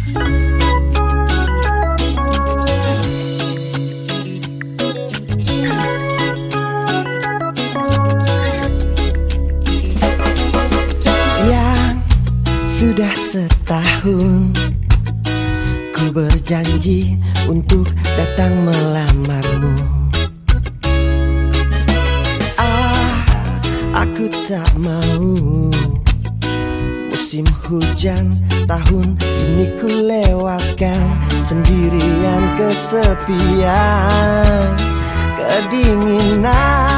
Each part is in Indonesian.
Sudah setahun ku berjanji untuk datang melamarmu. Aku tak mau musim hujan tahun ini ku lewatkan sendirian, kesepian, kedinginan.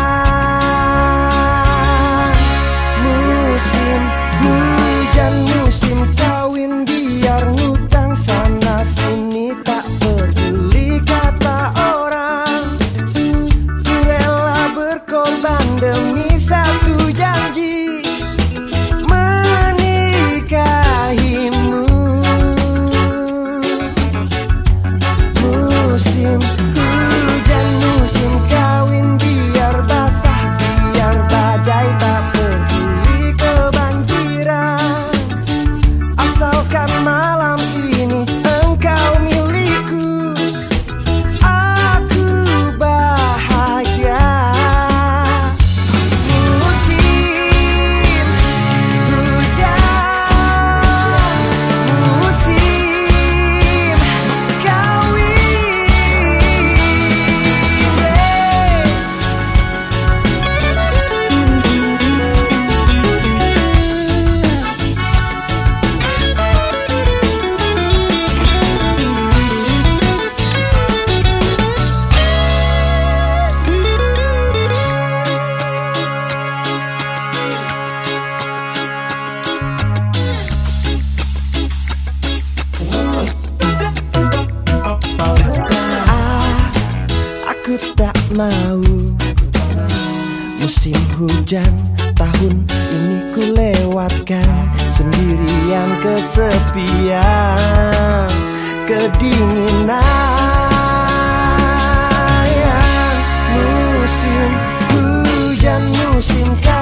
Musim hujan, musim kawin, biar ngutang sana sini, tak peduli kata orang. Ku rela berkorban demi satu janji, menikahimu. Musim hujan, musim kawin, biar basah, biar badai, tak peduli kebanjiran. Asalkan malam ini engkau milikku, aku bahagia. Musim hujan, musim aku tak mau musim hujan tahun ini ku lewatkan sendirian, kesepian, kedinginan. Musim hujan, musim